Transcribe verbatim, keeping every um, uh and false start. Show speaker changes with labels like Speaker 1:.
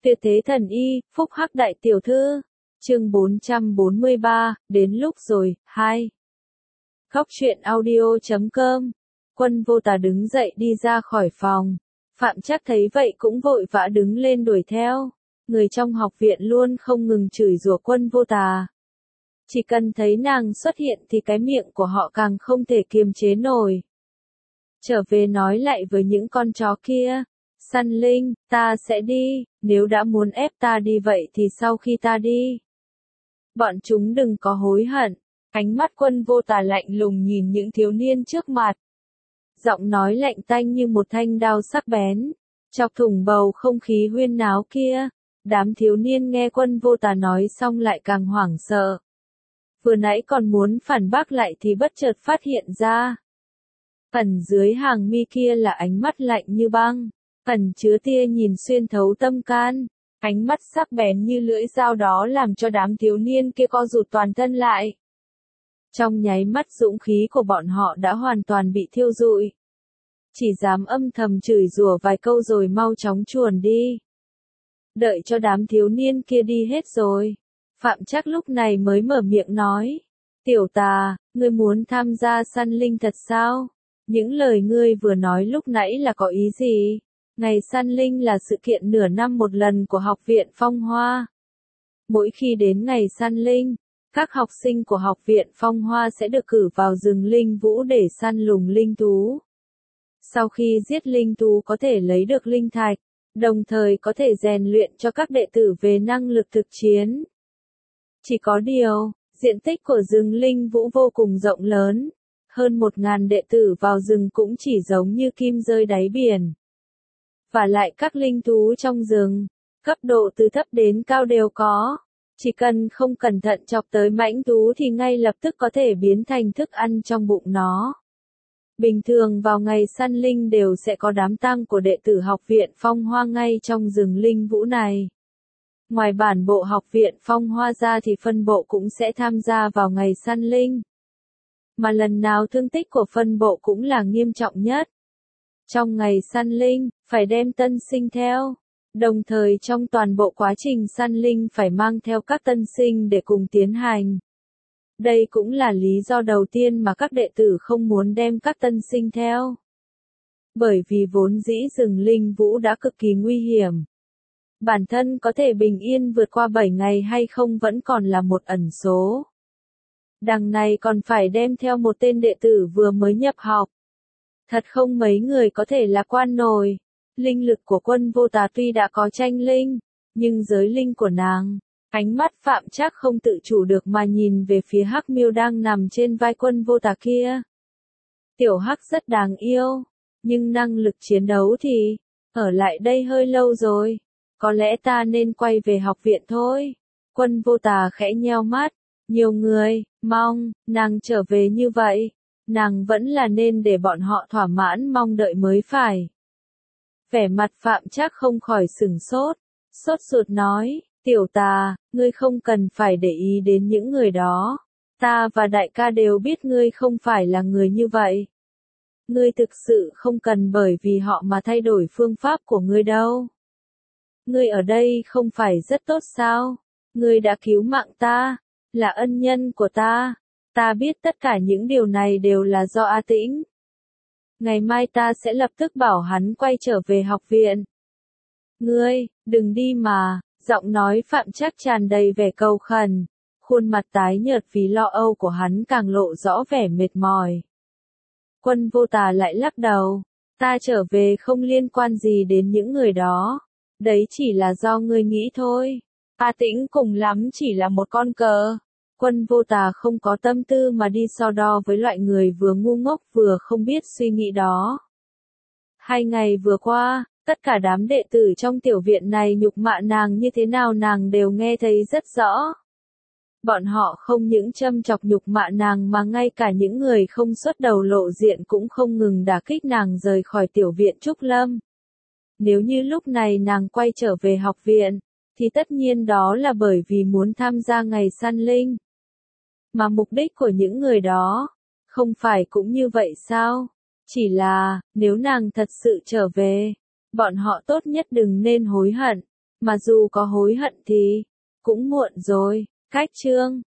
Speaker 1: Tuyệt thế thần y, phúc hắc đại tiểu thư. Chương bốn trăm bốn mươi ba, đến lúc rồi, hai. Khóc chuyện audio chấm com. Quân Vô Tà đứng dậy đi ra khỏi phòng. Phạm Trác thấy vậy cũng vội vã đứng lên đuổi theo. Người trong học viện luôn không ngừng chửi rủa Quân Vô Tà. Chỉ cần thấy nàng xuất hiện thì cái miệng của họ càng không thể kiềm chế nổi. Trở về nói lại với những con chó kia. Săn Linh, ta sẽ đi, nếu đã muốn ép ta đi vậy thì sau khi ta đi. Bọn chúng đừng có hối hận. Ánh mắt Quân Vô Tà lạnh lùng nhìn những thiếu niên trước mặt. Giọng nói lạnh tanh như một thanh đao sắc bén, chọc thủng bầu không khí huyên náo kia. Đám thiếu niên nghe Quân Vô Tà nói xong lại càng hoảng sợ. Vừa nãy còn muốn phản bác lại thì bất chợt phát hiện ra. Ẩn dưới hàng mi kia là ánh mắt lạnh như băng, ẩn chứa tia nhìn xuyên thấu tâm can. Ánh mắt sắc bén như lưỡi dao đó làm cho đám thiếu niên kia co rụt toàn thân lại. Trong nháy mắt dũng khí của bọn họ đã hoàn toàn bị thiêu rụi. Chỉ dám âm thầm chửi rủa vài câu rồi mau chóng chuồn đi. Đợi cho đám thiếu niên kia đi hết rồi, Phạm Trác lúc này mới mở miệng nói. Tiểu Tà, ngươi muốn tham gia săn linh thật sao? Những lời ngươi vừa nói lúc nãy là có ý gì? Ngày săn linh là sự kiện nửa năm một lần của Học viện Phong Hoa. Mỗi khi đến ngày săn linh, các học sinh của Học viện Phong Hoa sẽ được cử vào rừng linh vũ để săn lùng linh thú. Sau khi giết linh thú có thể lấy được linh thạch, đồng thời có thể rèn luyện cho các đệ tử về năng lực thực chiến. Chỉ có điều, diện tích của rừng linh vũ vô cùng rộng lớn, hơn một ngàn đệ tử vào rừng cũng chỉ giống như kim rơi đáy biển. Và lại các linh thú trong rừng, cấp độ từ thấp đến cao đều có, chỉ cần không cẩn thận chọc tới mãnh thú thì ngay lập tức có thể biến thành thức ăn trong bụng nó. Bình thường vào ngày săn linh đều sẽ có đám tang của đệ tử Học viện Phong Hoa ngay trong rừng linh vũ này. Ngoài bản bộ Học viện Phong Hoa ra thì phân bộ cũng sẽ tham gia vào ngày săn linh. Mà lần nào thương tích của phân bộ cũng là nghiêm trọng nhất. Trong ngày săn linh, phải đem tân sinh theo. Đồng thời trong toàn bộ quá trình săn linh phải mang theo các tân sinh để cùng tiến hành. Đây cũng là lý do đầu tiên mà các đệ tử không muốn đem các tân sinh theo. Bởi vì vốn dĩ rừng linh vũ đã cực kỳ nguy hiểm. Bản thân có thể bình yên vượt qua bảy ngày hay không vẫn còn là một ẩn số. Đằng này còn phải đem theo một tên đệ tử vừa mới nhập học. Thật không mấy người có thể lạc quan nổi. Linh lực của Quân Vô Tà tuy đã có tranh linh, nhưng giới linh của nàng, ánh mắt Phạm Trác không tự chủ được mà nhìn về phía Hắc Miêu đang nằm trên vai Quân Vô Tà kia. Tiểu Hắc rất đáng yêu, nhưng năng lực chiến đấu thì, ở lại đây hơi lâu rồi, có lẽ ta nên quay về học viện thôi. Quân Vô Tà khẽ nheo mắt, nhiều người, mong, nàng trở về như vậy, nàng vẫn là nên để bọn họ thỏa mãn mong đợi mới phải. Vẻ mặt Phạm Trác không khỏi sửng sốt, sốt ruột nói, Tiểu Tà, ngươi không cần phải để ý đến những người đó. Ta và đại ca đều biết ngươi không phải là người như vậy. Ngươi thực sự không cần bởi vì họ mà thay đổi phương pháp của ngươi đâu. Ngươi ở đây không phải rất tốt sao? Ngươi đã cứu mạng ta, là ân nhân của ta. Ta biết tất cả những điều này đều là do A Tĩnh. Ngày mai ta sẽ lập tức bảo hắn quay trở về học viện. Ngươi, đừng đi mà, giọng nói Phạm Trác tràn đầy vẻ cầu khẩn, khuôn mặt tái nhợt vì lo âu của hắn càng lộ rõ vẻ mệt mỏi. Quân Vô Tà lại lắc đầu, ta trở về không liên quan gì đến những người đó, đấy chỉ là do ngươi nghĩ thôi. A Tĩnh cùng lắm chỉ là một con cờ. Quân Vô Tà không có tâm tư mà đi so đo với loại người vừa ngu ngốc vừa không biết suy nghĩ đó. Hai ngày vừa qua, tất cả đám đệ tử trong tiểu viện này nhục mạ nàng như thế nào nàng đều nghe thấy rất rõ. Bọn họ không những châm chọc nhục mạ nàng mà ngay cả những người không xuất đầu lộ diện cũng không ngừng đả kích nàng rời khỏi tiểu viện Trúc Lâm. Nếu như lúc này nàng quay trở về học viện, thì tất nhiên đó là bởi vì muốn tham gia ngày săn linh. Mà mục đích của những người đó, không phải cũng như vậy sao? Chỉ là, nếu nàng thật sự trở về, bọn họ tốt nhất đừng nên hối hận, mà dù có hối hận thì cũng muộn rồi. Cách chương